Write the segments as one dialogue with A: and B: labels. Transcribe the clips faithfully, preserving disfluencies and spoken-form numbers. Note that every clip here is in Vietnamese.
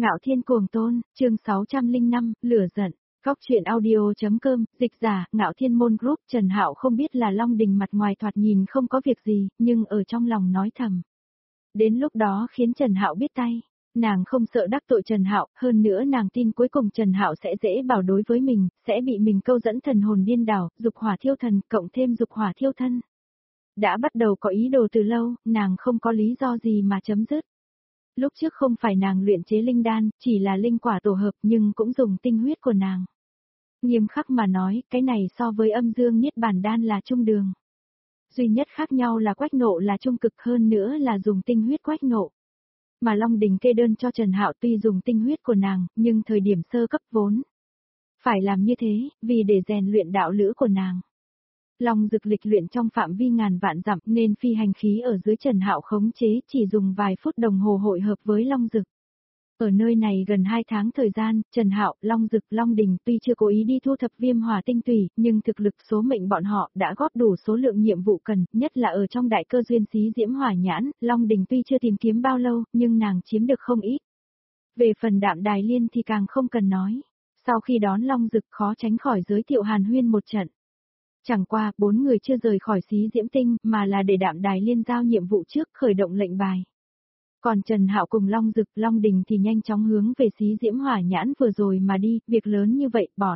A: Ngạo Thiên Cuồng Tôn, chương sáu trăm lẻ năm, lửa giận. Góc truyện audio.com, dịch giả, Ngạo Thiên Môn Group. Trần Hạo không biết là Long Đình mặt ngoài thoạt nhìn không có việc gì, nhưng ở trong lòng nói thầm. Đến lúc đó khiến Trần Hạo biết tay. Nàng không sợ đắc tội Trần Hạo, hơn nữa nàng tin cuối cùng Trần Hạo sẽ dễ bảo đối với mình, sẽ bị mình câu dẫn thần hồn điên đảo, dục hỏa thiêu thần, cộng thêm dục hỏa thiêu thân. Đã bắt đầu có ý đồ từ lâu, nàng không có lý do gì mà chấm dứt. Lúc trước không phải nàng luyện chế linh đan, chỉ là linh quả tổ hợp nhưng cũng dùng tinh huyết của nàng. Nghiêm khắc mà nói, cái này so với âm dương niết bàn đan là trung đường. Duy nhất khác nhau là quách nộ là trung cực, hơn nữa là dùng tinh huyết quách nộ. Mà Long Đình kê đơn cho Trần Hạo tuy dùng tinh huyết của nàng, nhưng thời điểm sơ cấp vốn. Phải làm như thế, vì để rèn luyện đạo lữ của nàng. Long Dực lịch luyện trong phạm vi ngàn vạn dặm nên phi hành khí ở dưới Trần Hạo khống chế chỉ dùng vài phút đồng hồ hội hợp với Long Dực. Ở nơi này gần hai tháng thời gian, Trần Hạo, Long Dực, Long Đình tuy chưa cố ý đi thu thập viêm hỏa tinh tùy, nhưng thực lực số mệnh bọn họ đã góp đủ số lượng nhiệm vụ cần, nhất là ở trong đại cơ duyên xí diễm hỏa nhãn, Long Đình tuy chưa tìm kiếm bao lâu, nhưng nàng chiếm được không ít. Về phần Đạm Đài Liên thì càng không cần nói. Sau khi đón Long Dực khó tránh khỏi giới thiệu hàn huyên một trận. Chẳng qua, bốn người chưa rời khỏi xí diễm tinh, mà là để Đạm Đài Liên giao nhiệm vụ trước khởi động lệnh bài. Còn Trần Hạo cùng Long Dực, Long Đình thì nhanh chóng hướng về xí diễm hỏa nhãn vừa rồi mà đi, việc lớn như vậy, bọn.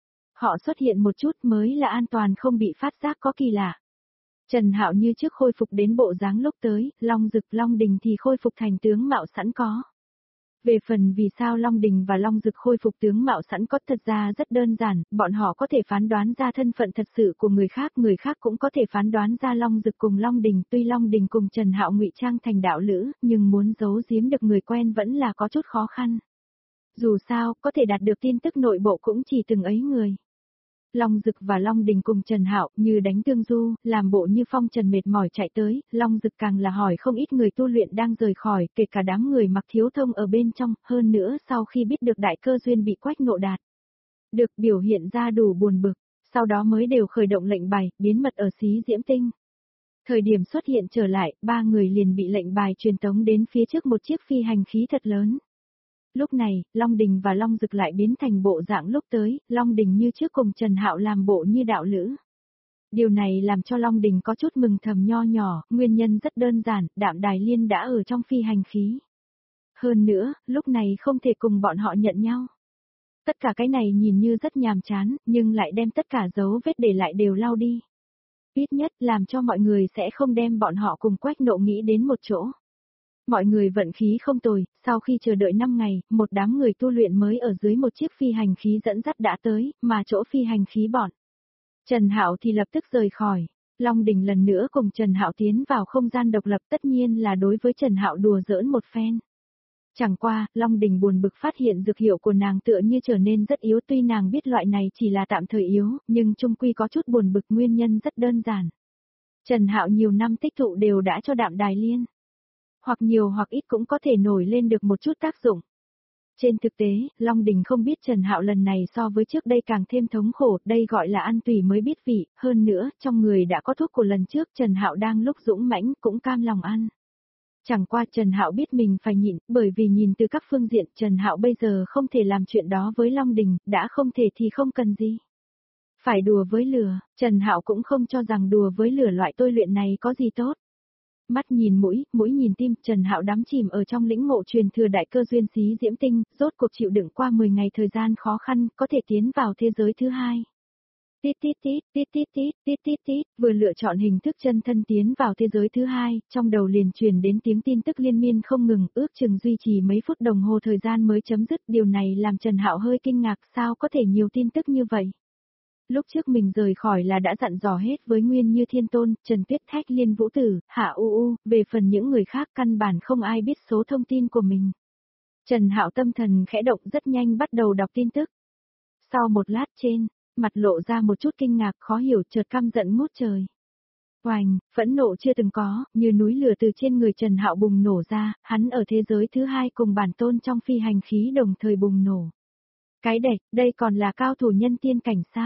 A: Họ xuất hiện một chút mới là an toàn không bị phát giác có kỳ lạ. Trần Hạo như trước khôi phục đến bộ dáng lúc tới, Long Dực, Long Đình thì khôi phục thành tướng mạo sẵn có. Về phần vì sao Long Đình và Long Dực khôi phục tướng mạo sẵn có thật ra rất đơn giản, bọn họ có thể phán đoán ra thân phận thật sự của người khác, người khác cũng có thể phán đoán ra Long Dực cùng Long Đình, tuy Long Đình cùng Trần Hạo ngụy trang thành đạo lữ, nhưng muốn giấu giếm được người quen vẫn là có chút khó khăn. Dù sao, có thể đạt được tin tức nội bộ cũng chỉ từng ấy người. Long Dực và Long Đình cùng Trần Hạo như đánh tương du, làm bộ như phong trần mệt mỏi chạy tới, Long Dực càng là hỏi không ít người tu luyện đang rời khỏi, kể cả đám người mặc thiếu thông ở bên trong, hơn nữa sau khi biết được đại cơ duyên bị quách nộ đạt. Được biểu hiện ra đủ buồn bực, sau đó mới đều khởi động lệnh bài, biến mật ở xí diễm tinh. Thời điểm xuất hiện trở lại, ba người liền bị lệnh bài truyền tống đến phía trước một chiếc phi hành khí thật lớn. Lúc này, Long Đình và Long Dực lại biến thành bộ dạng lúc tới, Long Đình như trước cùng Trần Hạo làm bộ như đạo lữ. Điều này làm cho Long Đình có chút mừng thầm nho nhỏ, nguyên nhân rất đơn giản, Đạm Đài Liên đã ở trong phi hành khí. Hơn nữa, lúc này không thể cùng bọn họ nhận nhau. Tất cả cái này nhìn như rất nhàm chán, nhưng lại đem tất cả dấu vết để lại đều lau đi. Ít nhất làm cho mọi người sẽ không đem bọn họ cùng quách nộ nghĩ đến một chỗ. Mọi người vận khí không tồi, sau khi chờ đợi năm ngày, một đám người tu luyện mới ở dưới một chiếc phi hành khí dẫn dắt đã tới, mà chỗ phi hành khí bọn. Trần Hạo thì lập tức rời khỏi. Long Đình lần nữa cùng Trần Hạo tiến vào không gian độc lập, tất nhiên là đối với Trần Hạo đùa giỡn một phen. Chẳng qua, Long Đình buồn bực phát hiện dược hiệu của nàng tựa như trở nên rất yếu, tuy nàng biết loại này chỉ là tạm thời yếu, nhưng chung quy có chút buồn bực, nguyên nhân rất đơn giản. Trần Hạo nhiều năm tích tụ đều đã cho Đạm Đài Liên. Hoặc nhiều hoặc ít cũng có thể nổi lên được một chút tác dụng. Trên thực tế, Long Đình không biết Trần Hạo lần này so với trước đây càng thêm thống khổ, đây gọi là ăn tùy mới biết vị, hơn nữa, trong người đã có thuốc của lần trước Trần Hạo đang lúc dũng mãnh cũng cam lòng ăn. Chẳng qua Trần Hạo biết mình phải nhịn, bởi vì nhìn từ các phương diện Trần Hạo bây giờ không thể làm chuyện đó với Long Đình, đã không thể thì không cần gì. Phải đùa với lửa, Trần Hạo cũng không cho rằng đùa với lửa loại tôi luyện này có gì tốt. Mắt nhìn mũi, mũi nhìn tim, Trần Hạo đắm chìm ở trong lĩnh ngộ truyền thừa đại cơ duyên xí diễm tinh, rốt cuộc chịu đựng qua mười ngày thời gian khó khăn, có thể tiến vào thế giới thứ hai. Tít tít tít, tít tít tít, tít tít tít, vừa lựa chọn hình thức chân thân tiến vào thế giới thứ hai, trong đầu liền truyền đến tiếng tin tức liên miên không ngừng, ước chừng duy trì mấy phút đồng hồ thời gian mới chấm dứt, điều này làm Trần Hạo hơi kinh ngạc, sao có thể nhiều tin tức như vậy. Lúc trước mình rời khỏi là đã dặn dò hết với Nguyên Như Thiên Tôn, Trần Tuyết Thách, Liên Vũ Tử, Hạ U U, về phần những người khác căn bản không ai biết số thông tin của mình. Trần Hạo tâm thần khẽ động rất nhanh bắt đầu đọc tin tức. Sau một lát trên, mặt lộ ra một chút kinh ngạc khó hiểu chợt căm giận ngút trời. Oành, phẫn nộ chưa từng có, như núi lửa từ trên người Trần Hạo bùng nổ ra, hắn ở thế giới thứ hai cùng bản tôn trong phi hành khí đồng thời bùng nổ. Cái đệch, đây còn là cao thủ nhân tiên cảnh sao?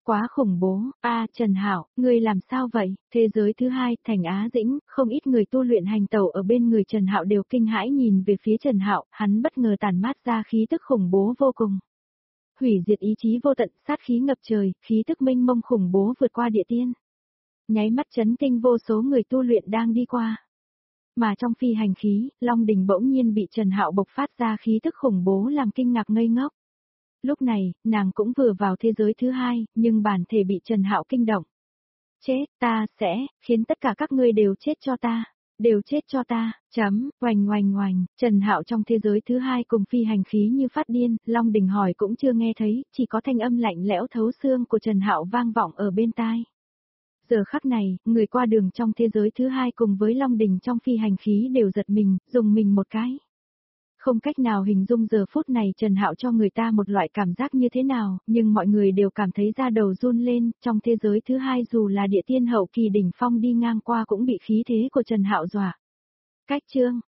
A: Quá khủng bố, a Trần Hạo, ngươi làm sao vậy? Thế giới thứ hai, thành Á Dĩnh, không ít người tu luyện hành tẩu ở bên người Trần Hạo đều kinh hãi nhìn về phía Trần Hạo, hắn bất ngờ tản mát ra khí tức khủng bố vô cùng. Hủy diệt ý chí vô tận, sát khí ngập trời, khí tức mênh mông khủng bố vượt qua địa tiên. Nháy mắt chấn kinh vô số người tu luyện đang đi qua. Mà trong phi hành khí, Long Đình bỗng nhiên bị Trần Hạo bộc phát ra khí tức khủng bố làm kinh ngạc ngây ngốc. Lúc này, nàng cũng vừa vào thế giới thứ hai, nhưng bản thể bị Trần Hạo kinh động. Chết, ta sẽ, khiến tất cả các ngươi đều chết cho ta, đều chết cho ta, chấm, oành oành oành, Trần Hạo trong thế giới thứ hai cùng phi hành khí như phát điên, Long Đình hỏi cũng chưa nghe thấy, chỉ có thanh âm lạnh lẽo thấu xương của Trần Hạo vang vọng ở bên tai. Giờ khắc này, người qua đường trong thế giới thứ hai cùng với Long Đình trong phi hành khí đều giật mình, dùng mình một cái. Không cách nào hình dung giờ phút này Trần Hạo cho người ta một loại cảm giác như thế nào, nhưng mọi người đều cảm thấy da đầu run lên, trong thế giới thứ hai dù là địa tiên hậu kỳ đỉnh phong đi ngang qua cũng bị khí thế của Trần Hạo dọa. Cách chương